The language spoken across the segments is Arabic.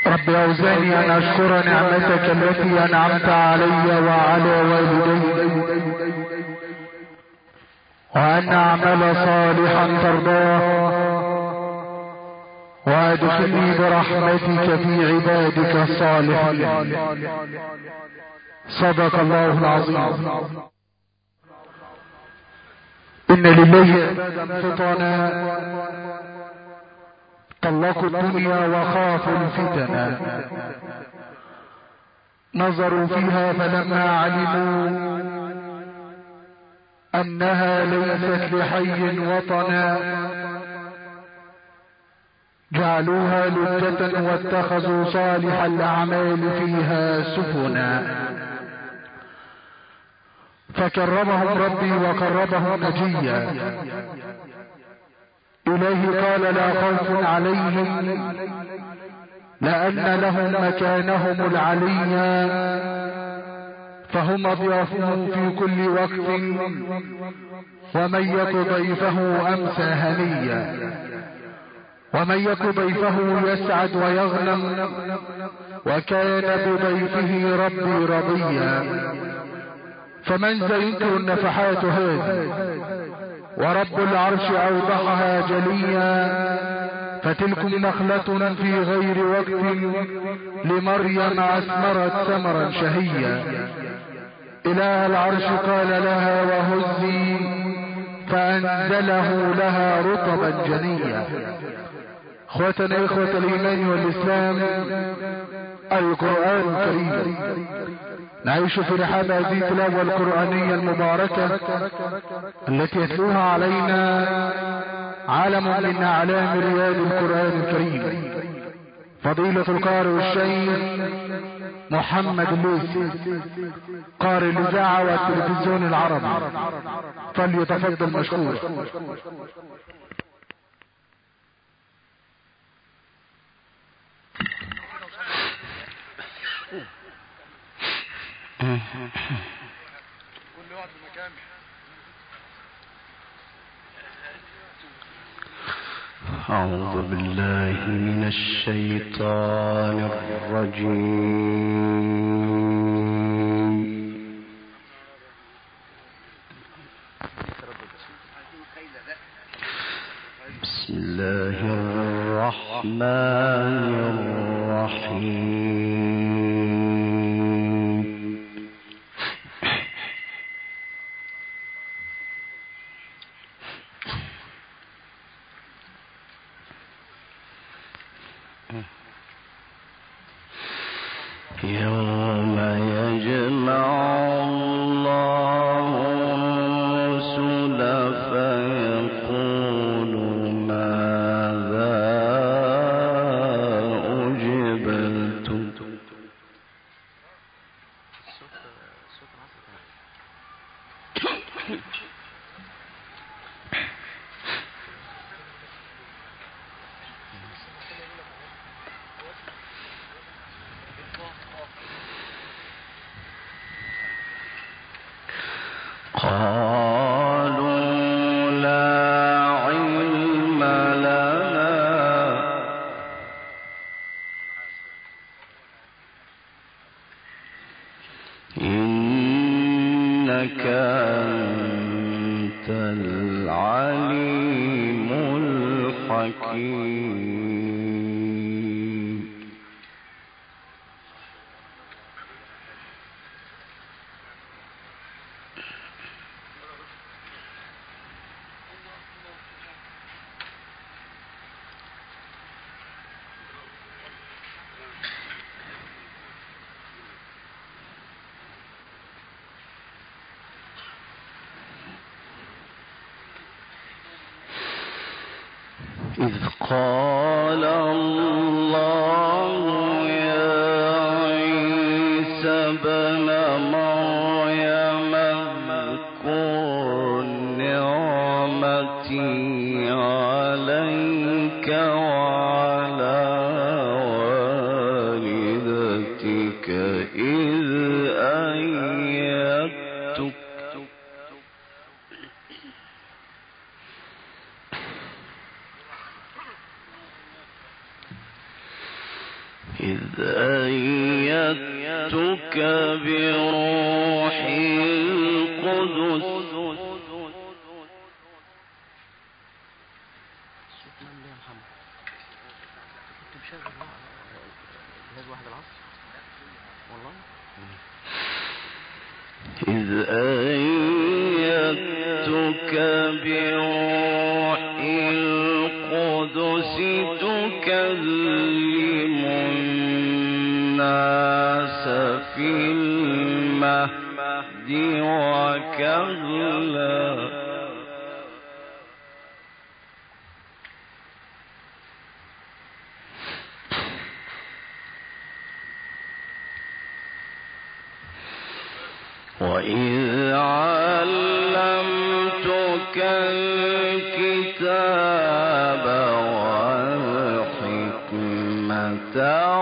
رب أوزعني أن أشكر نعمتك التي أنعمت علي وعلى والدي وأن أعمل صالحا ترضاه وأدخلني برحمتك في عبادك الصالحين. صدق الله العظيم. إن لله عبادا فطنا طلقوا الدنيا وخافوا الفتن، نظروا فيها فلما علموا أنها ليست لحي وطنا جعلوها لجة واتخذوا صالح الأعمال فيها سفنا، فكرمهم ربي وقربهم نجيا. إليه قال لا خوف عليهم لأن لهم مكانهم العليا، فهم أضيافه في كل وقت، ومن يك ضيفه أمسى هنيا، ومن يك ضيفه يسعد ويغنم، وكان بضيفه ربي رضيا. فمن سينكر النفحات هذه ورب العرش أوضحها جليا، فتلكم نخلة في غير وقت لمريم أثمرت ثمرا شهيا. إله العرش قال لها وهزي فأنزله لها رطبا جنيا. اخوتنا اخوة الايمان والاسلام، القرآن الكريم نعيش في رحاب هذه التلاوة القرآنية المباركة التي يتلوها علينا عالم من اعلام رياض القرآن الكريم فضيلة القارئ الشيخ محمد الليثي قارئ الاذاعة والتلفزيون العربي، فليتفضل مشكور. أعوذ بالله من الشيطان الرجيم. بسم الله الرحمن الرحيم. يوم يجمع الله الرسل فيقول ماذا أجبتم. قالوا لا علم لنا إنك أنت العليم الحكيم. إذ قال الله يا عيسى ابن مريم اذكر نعمتي عليك وعلى والدتك إذ أيدتك إذ أيدتك بروح القدس إذ أيدتك بروح القدس تكلم الناس في المهد وكهلا وإذ علمتك الكتاب والحكمة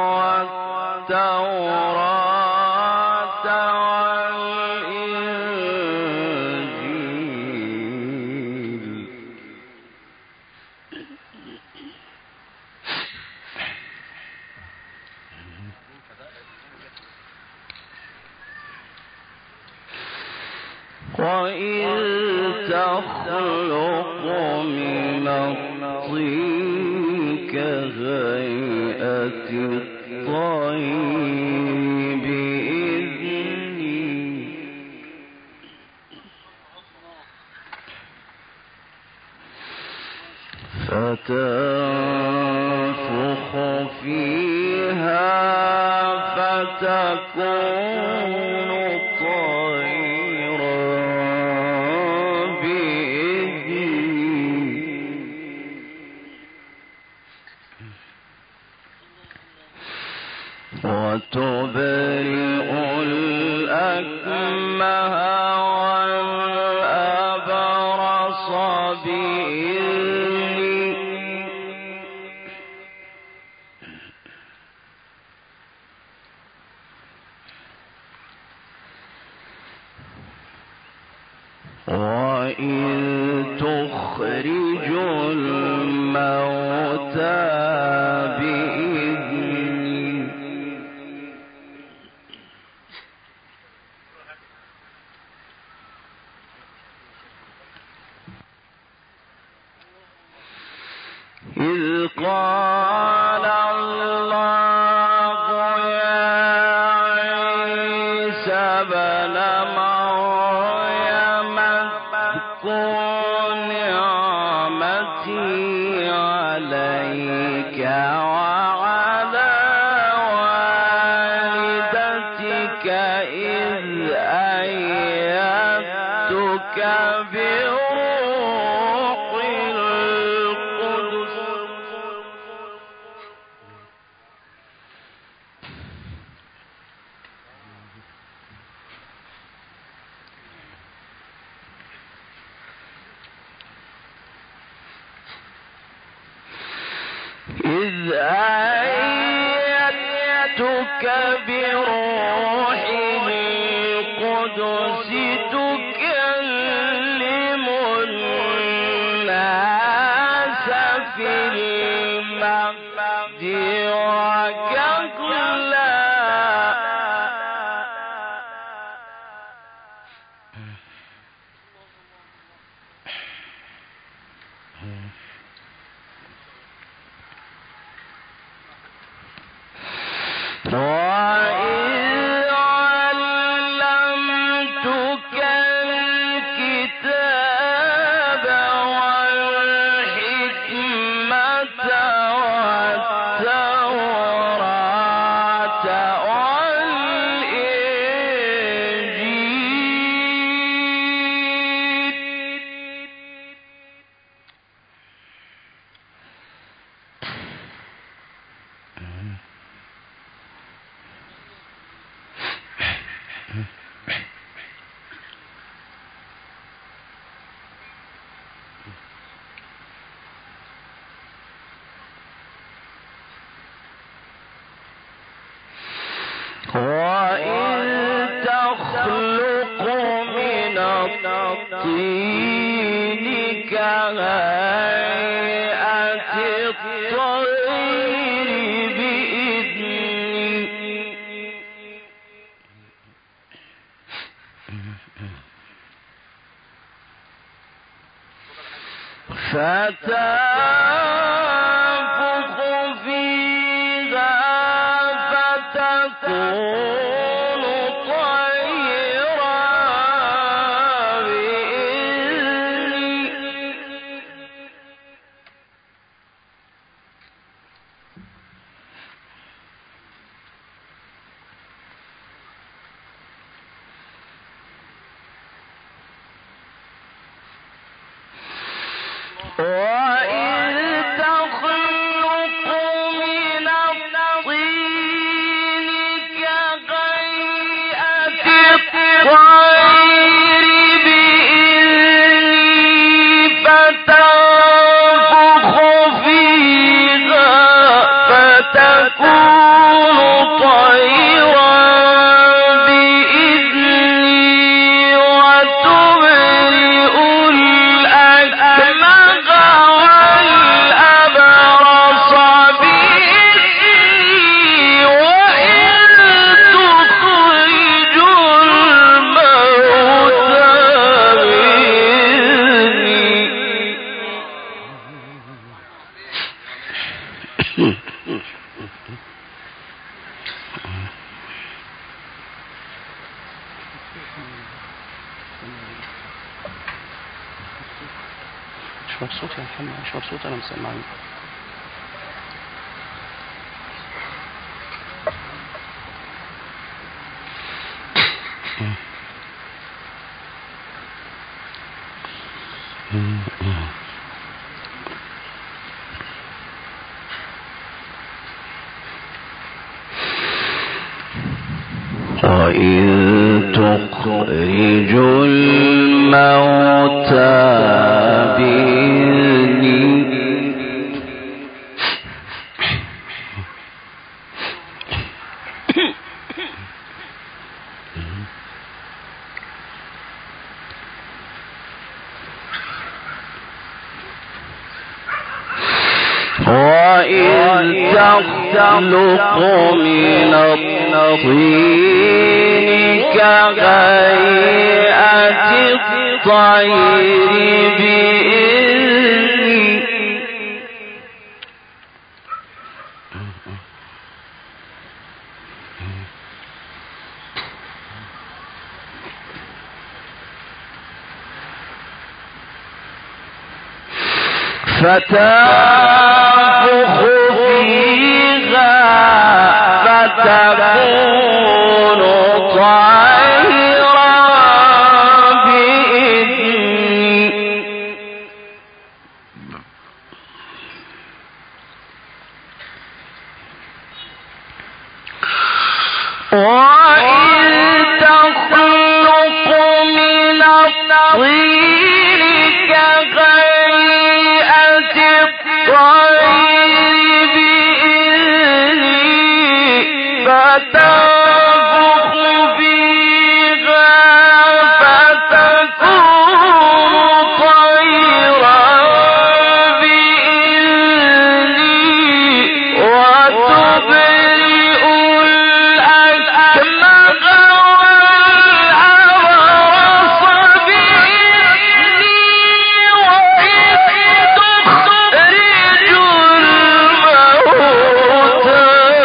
والتوراة والإنجيل وإذ تخلق من الطين كهيئة الطير بإذني فتنفخ فيها فتكون طيرا بإذني وتبرئ الأكمه والأبرص بإذني وإذ تخرج الموتى بإذني إذ قال الله يا عيسى ابن مريم اذكر نعمتي عليك وعلى والدتك إذ أيدتك بروح القدس إذ أيدتك بروح القدس تكلم الناس في المهد وكهلا وإذ علمتك الكتاب والحكمة والتوراة وإذ تخلق من الطين كهيئة الطير بإذني مش مبسوط يا محمد، مش مبسوط. أنا مسمعني. وإن تخرج الموتى وإن تخلق من الطين كهيئة الطير بإذني فتنفخ فيها فتكون طيرا بإذني وإن تخلق من الطين كهيئة الطير بإذني فتنفخ فيها فتكون طيرا بإذني وتبرئ الأكمه والأبرص بإذني وإذ تخرج الموتى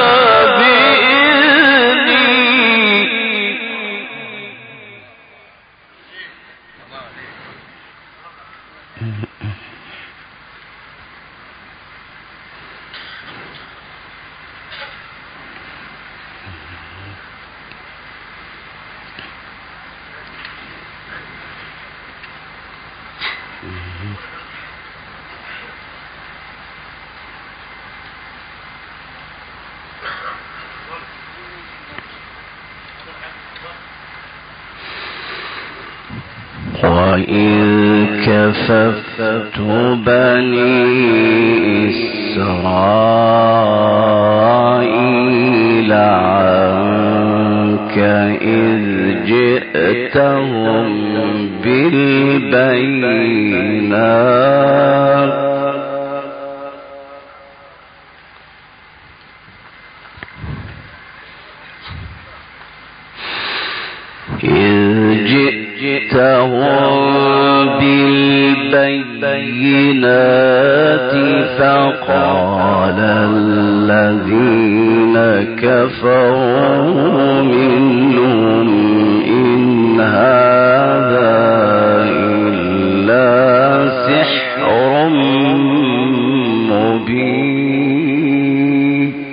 وإذ كففت بني إسرائيل عنك إذ جئتهم بالبينات إذ جئتهم بالبينات بالبينات فقال الذين كفروا منهم إن هذا إلا سحر مبين.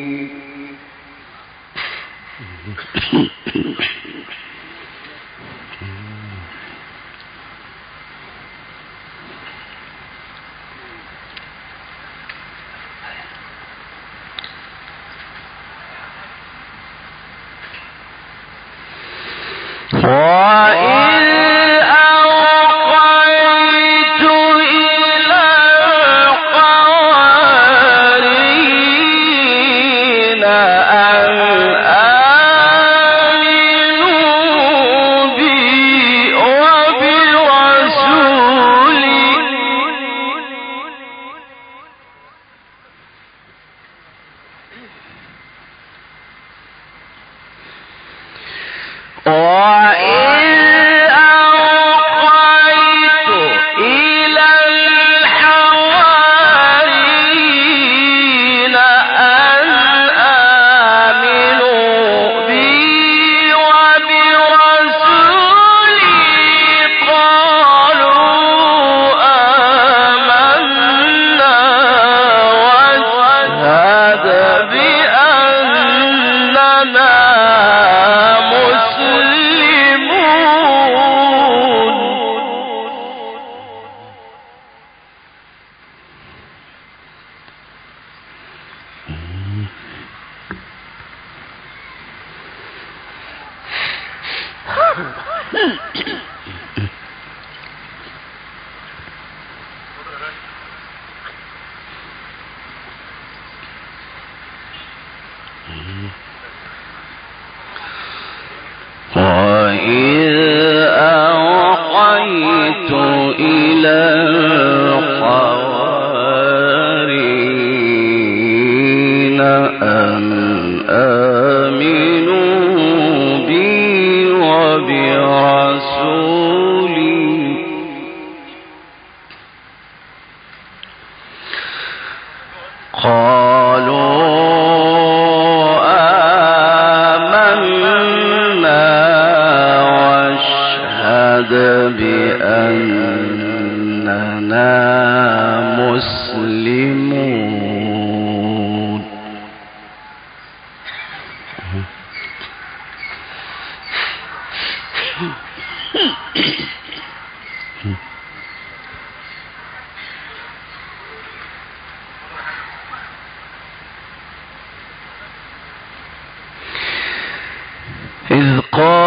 إذ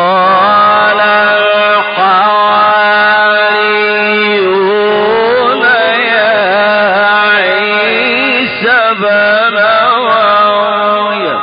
قال الحواريون يا عيسى ابن مريم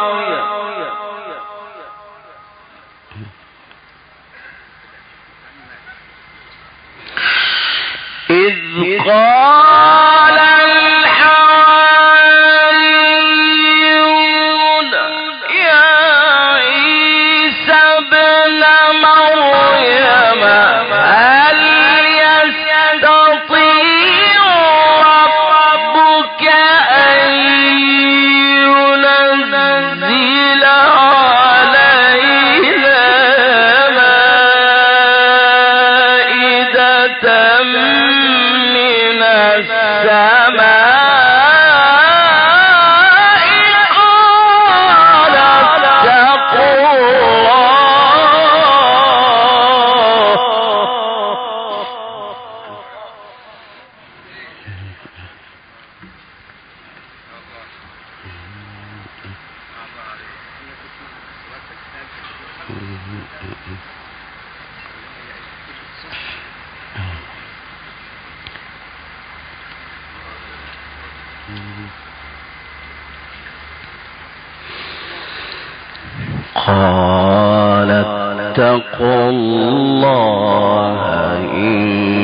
قال اتقوا الله إن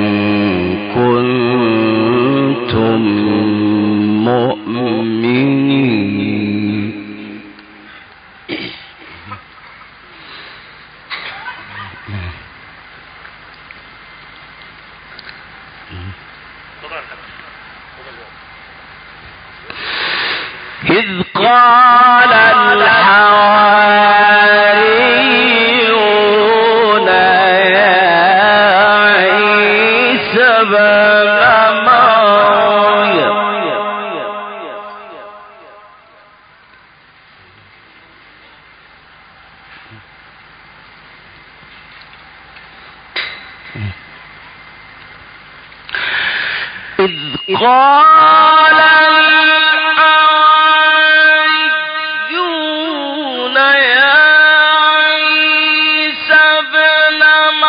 كنتم مؤمنين. إذ قال الحواريون يا عيسى ابن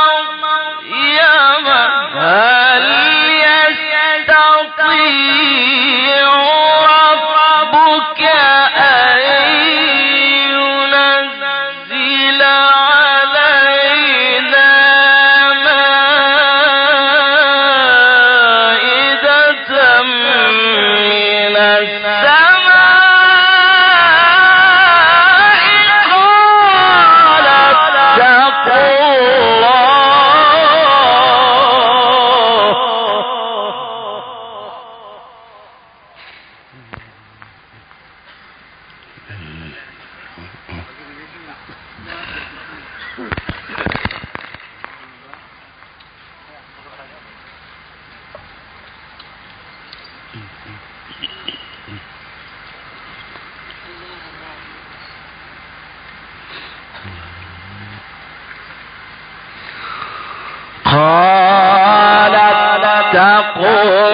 مريم هل يستطيع ربك أن ينزل علينا مائدة من السماء قال اتقوا قال اتقوا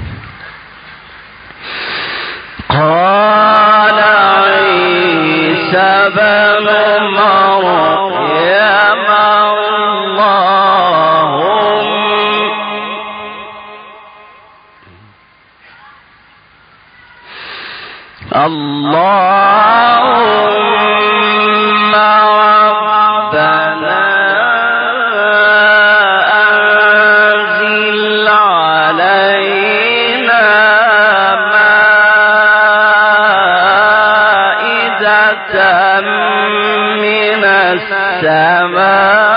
قال عيسى بن مريم اللهم ربنا أنزل علينا مائدة من السماء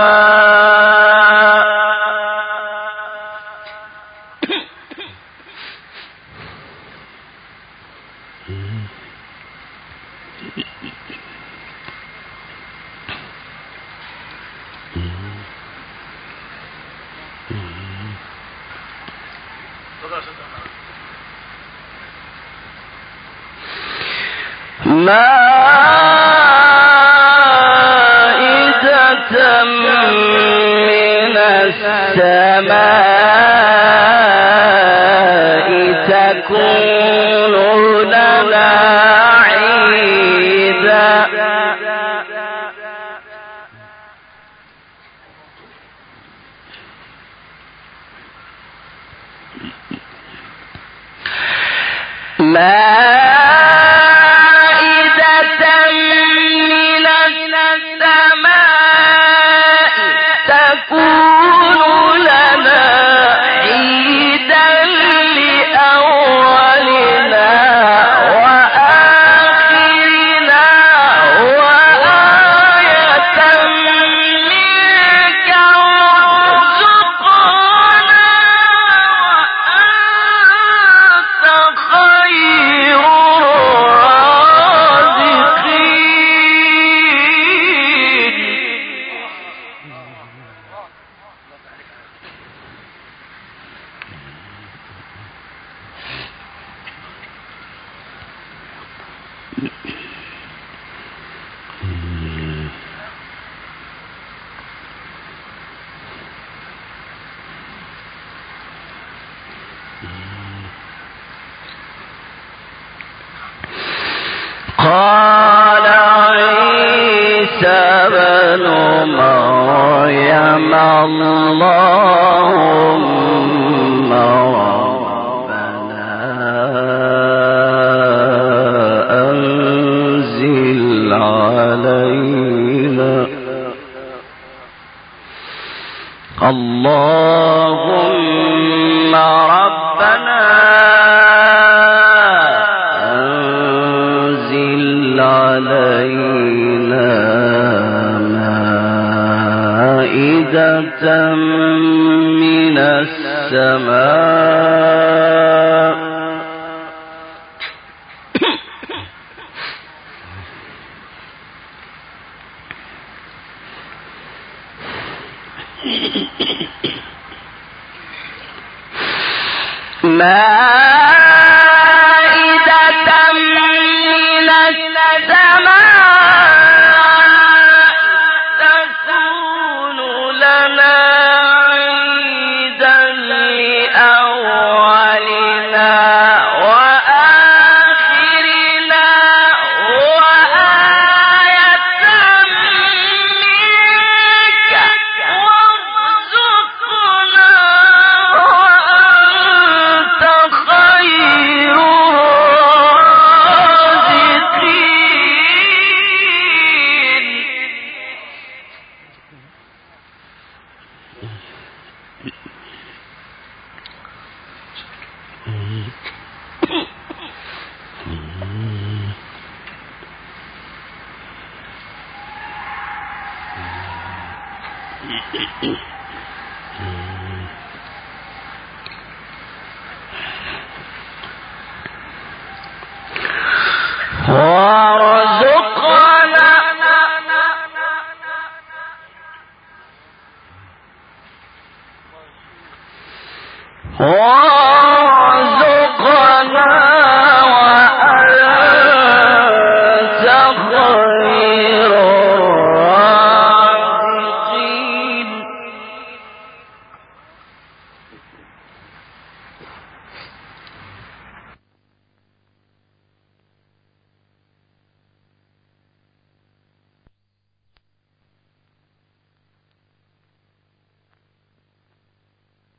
مائدة من السماء تكون لنا عيدا قال عيسى بن مريم اللهم ربنا أنزل علينا اللهم ربنا علينا مائدة من السماء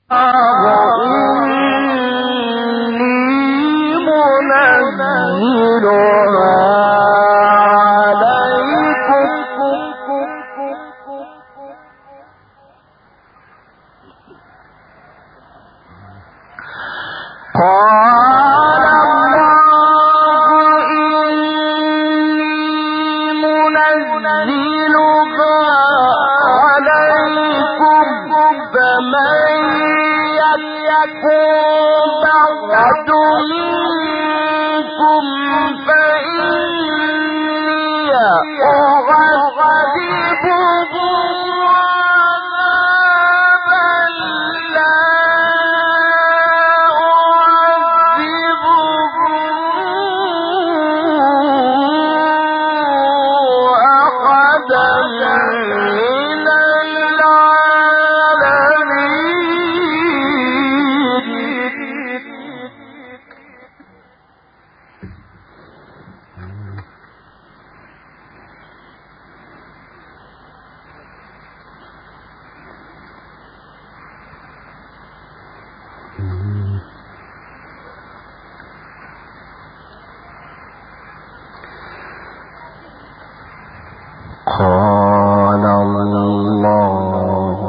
قال الله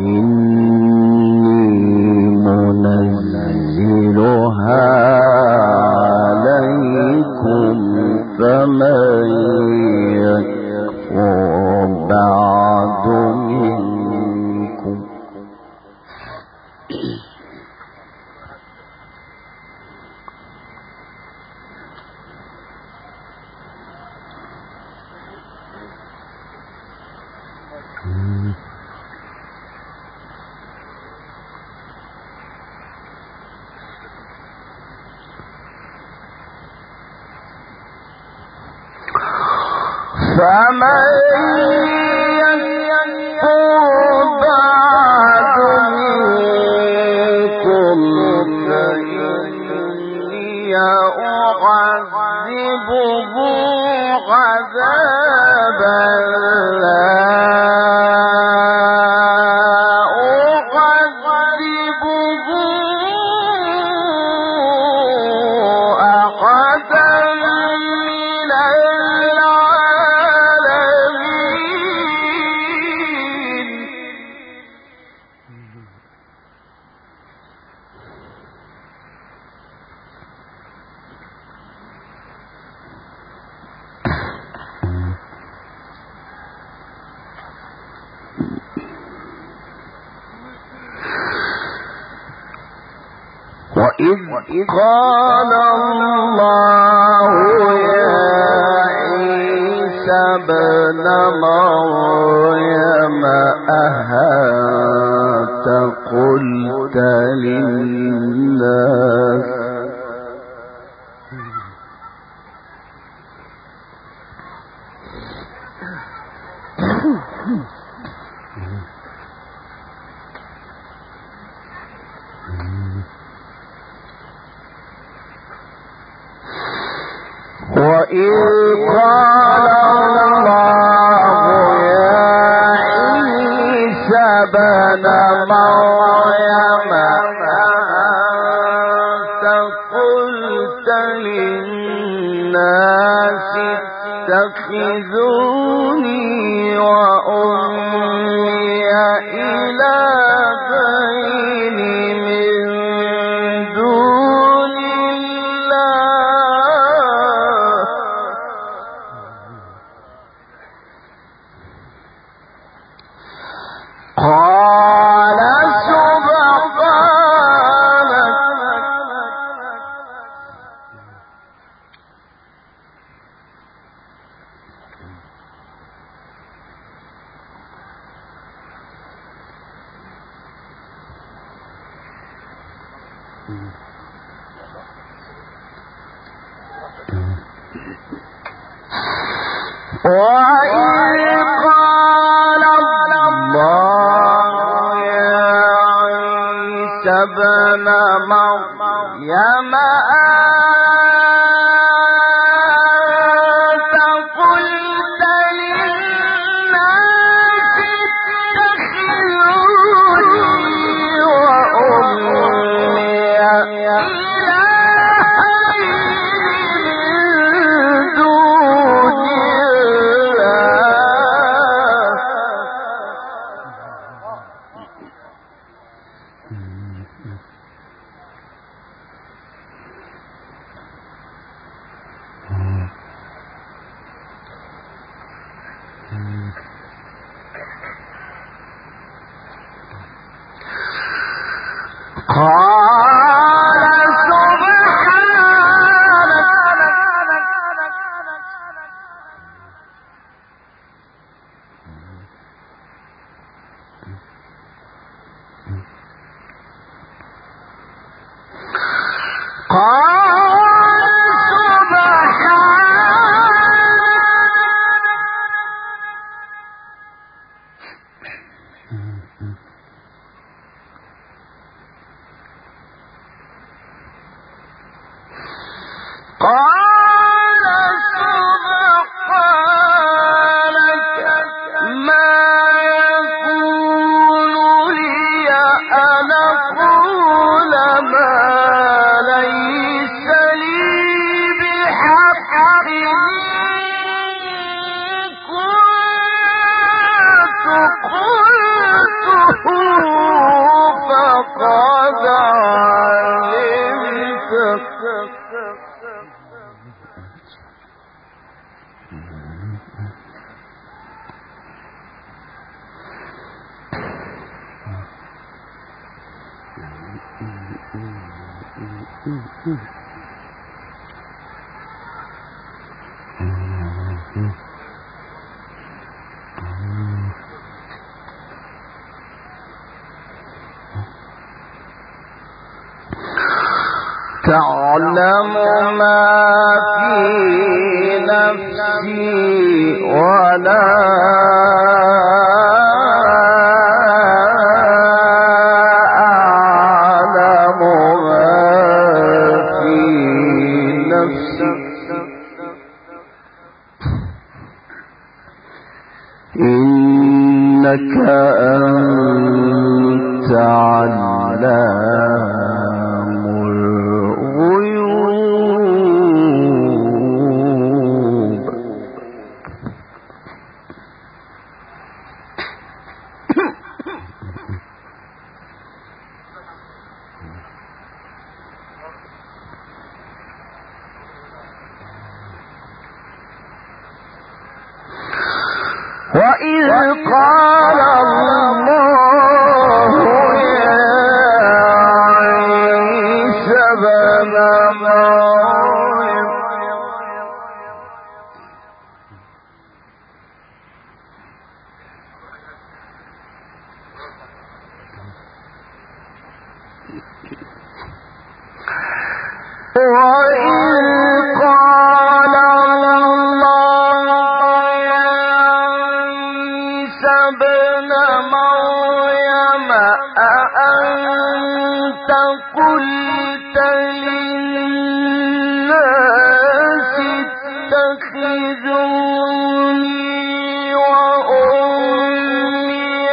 إني منزلها عليكم فمن يكفر بعد منكم وإذ قال الله يا عيسى ابن مريم أأنت قلت للناس وإذ قال الله يا عيسى ابن مريم أأنت قلت للناس اتخذوني وأمي إلهين من دون الله قال سبحانك وإذ قال الله يا عيسى ابن مريم أأنت قلت للناس اتخذوني وأمي تعلم ما في نفسي ولا أعلم ما في نفسك إنك أنت علام الغيوب. وإذ قال الله يا عيسى ابن مريم أأنت قلت للناس اتخذوني وأمي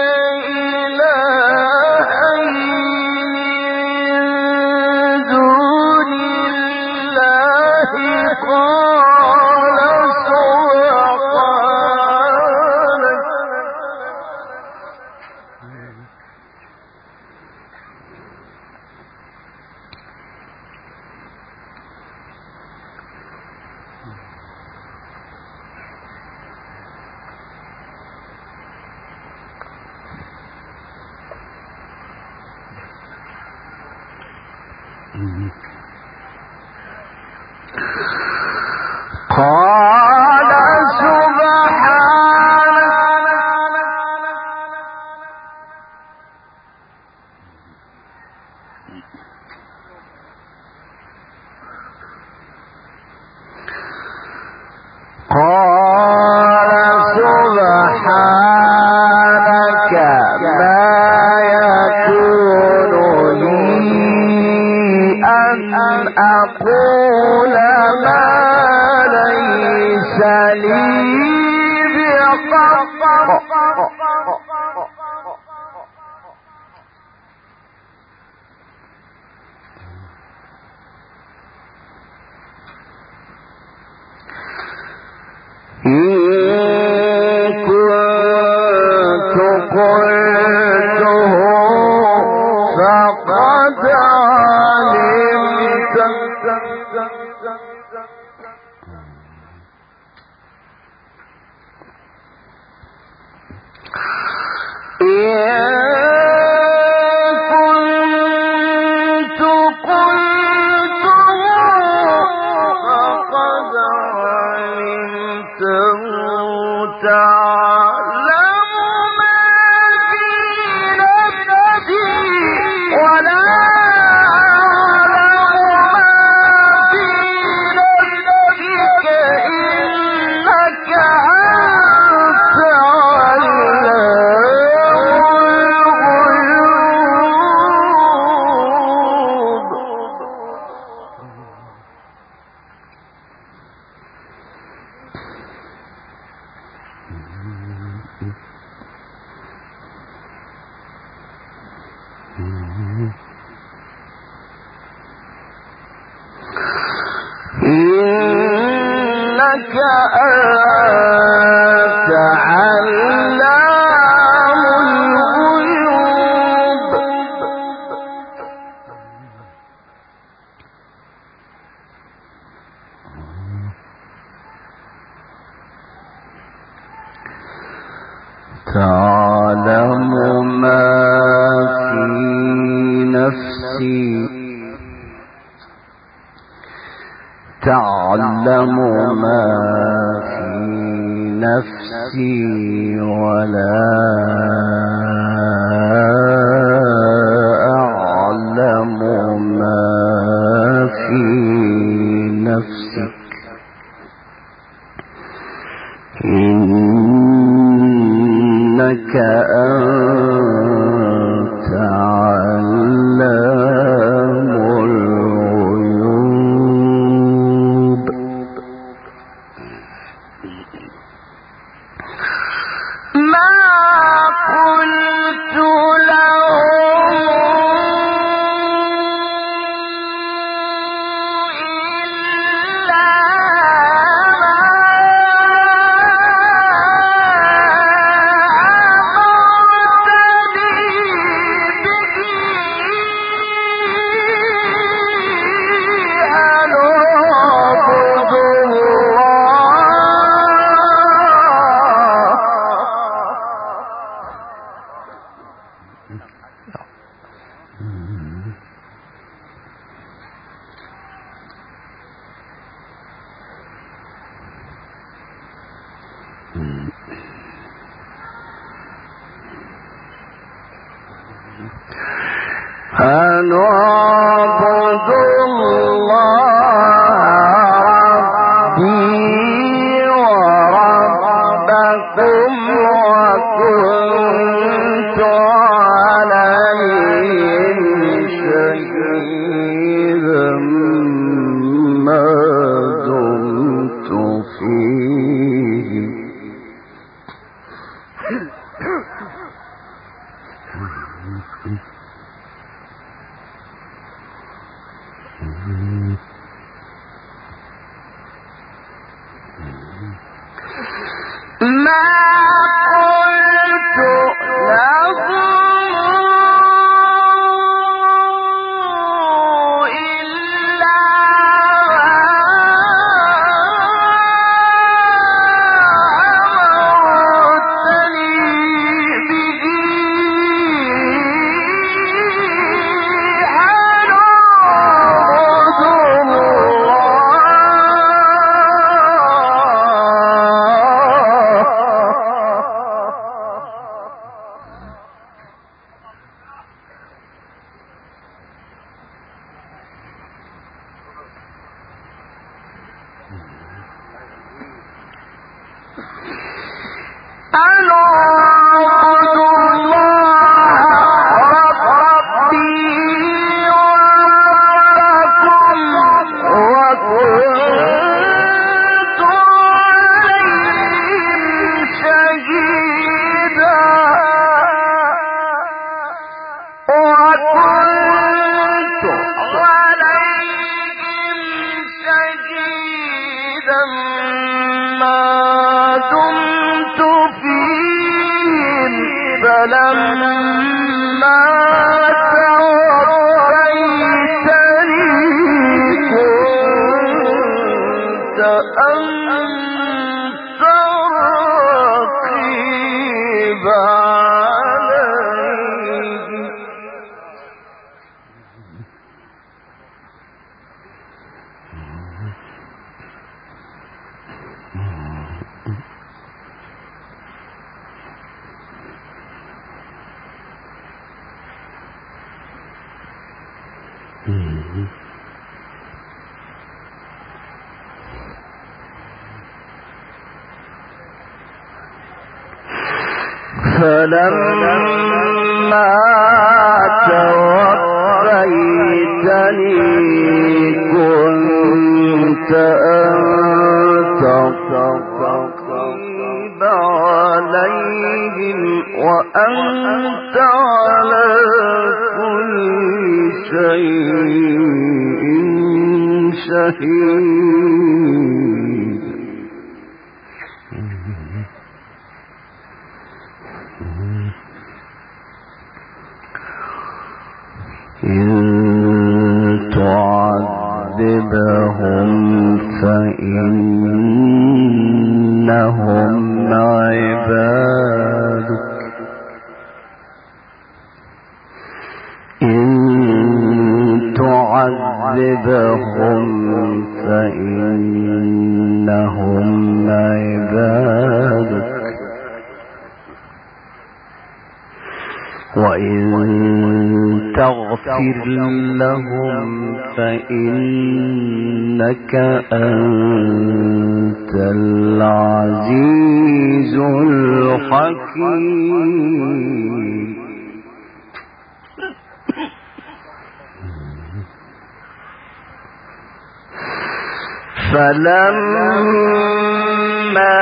إلهين من دون الله قال سبحانك قال سبحانك ما يكون لي أن أقول ما ليس لي بحق إن كنت قلته فقد علمت إن كنت إنك أنت علام الغيوب تعلم ما في نفسي تعلم ما في نفسي ولا أعلم ما في نفسك إنك أنت علام الغيوب ما قلت لهم أن أعبد الله ربي وربكم وكنت عليهم شهيدا ما دمت فيهم ما قلت لهم إلا أمرتني به أن أعبد فلما توفيتني كنت أنت الرقيب عليهم فلما توفيتني كنت أنت الرقيب عليهم وأنت على كل شهيد إن تعذبهم فإنهم عبادك إن تعذبهم فإنهم عبادك وإن تغفر لهم فإنك أنت العزيز الحكيم فلما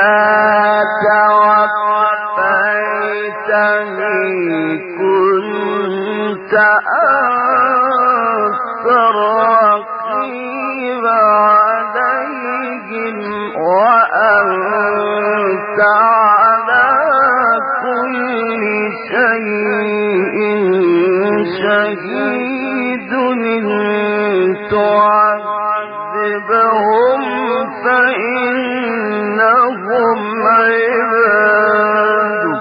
توفيتني كنت أنت الرقيب عليهم وأنت على كل شيء شهيد تعذبهم فإنهم عبادك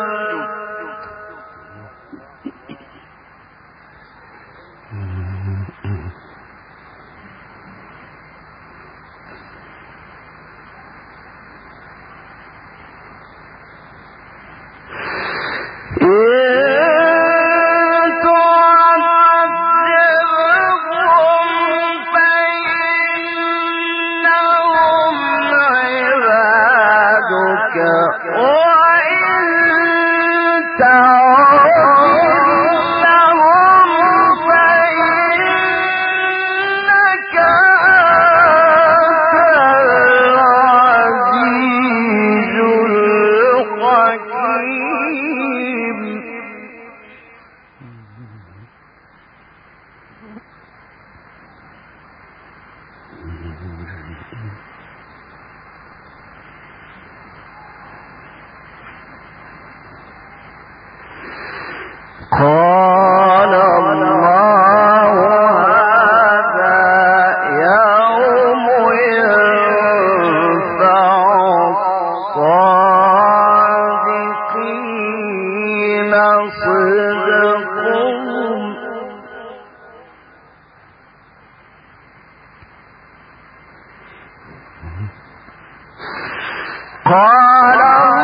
قال الله هذا يوم ينفع الصادقين صدقهم قال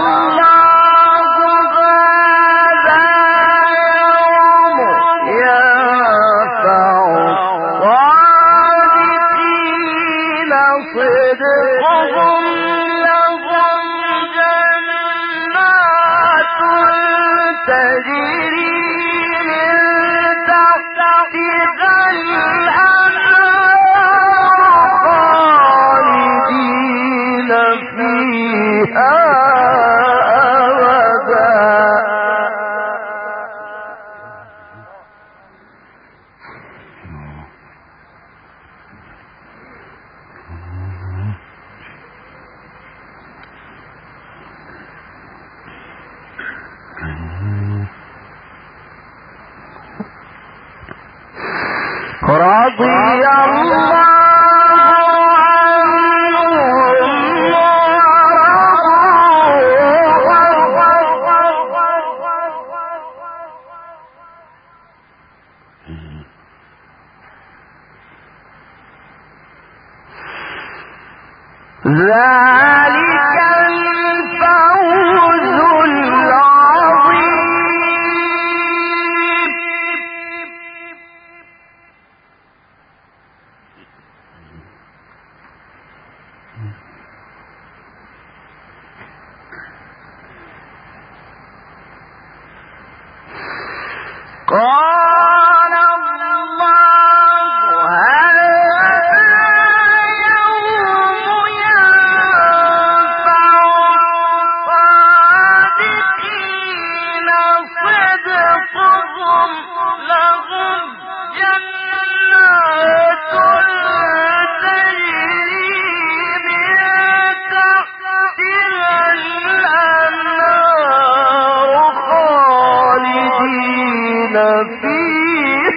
رضي الله ذلك الفوز العظيم قال الله هذا يوم ينفع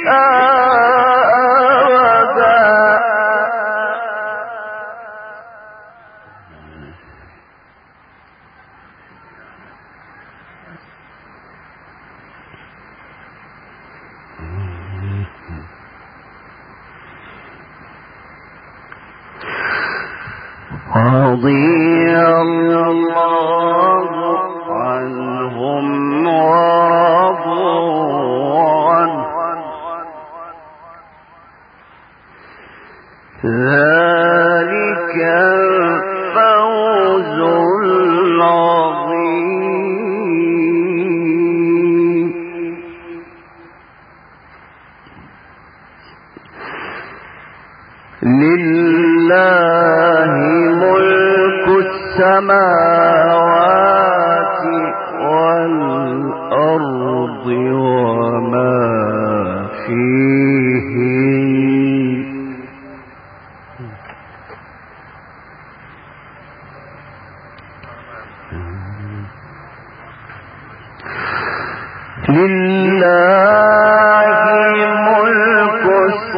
رضي الله عنهم ورضوا عنه ذلك الفوز العظيم لله ملك السماوات والأرض وما فيهن لله ملك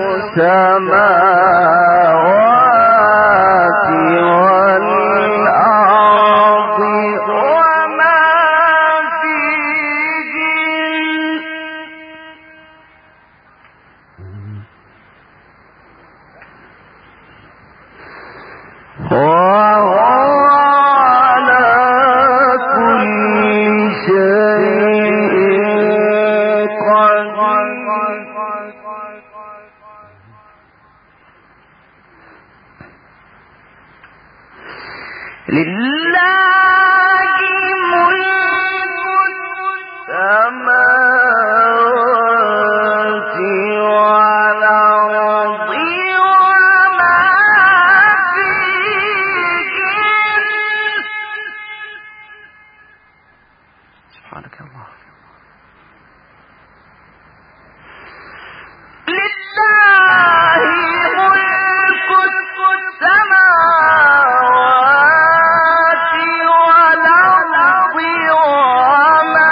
السماوات والأرض وما فيهن وهو على كل شيء لله ملك السماوات والأرض وما فيهن سبحانك يا الله لله ملك السماوات والأرض وما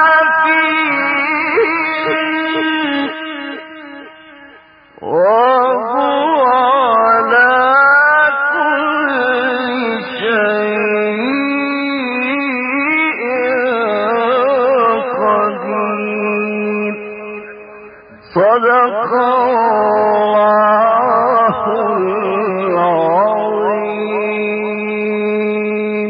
فيهن وهو على كل شيء قدير صدق الله العظيم.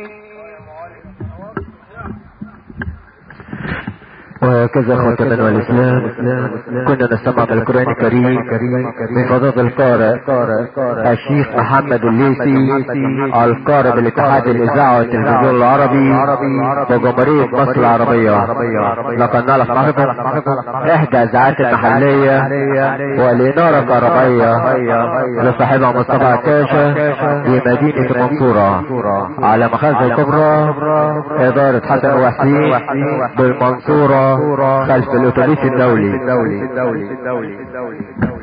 وهكذا ختما والإسلام كنا نستمع بالقرآن الكريم من فضيلة القارئ الشيخ محمد الليثي القارئ بالاتحاد الإذاعة والتلفزيون العربي وجمهورية مصر العربية. لقد نعرف معكم إحدى الإذاعات المحلية والإنارة الكهربائية لصاحبها مصطفى كاشة في مدينة المنصورة على مخازن الكبرى إدارة حسن وحسين بالمنصورة خلف الأتوبيس الدولي.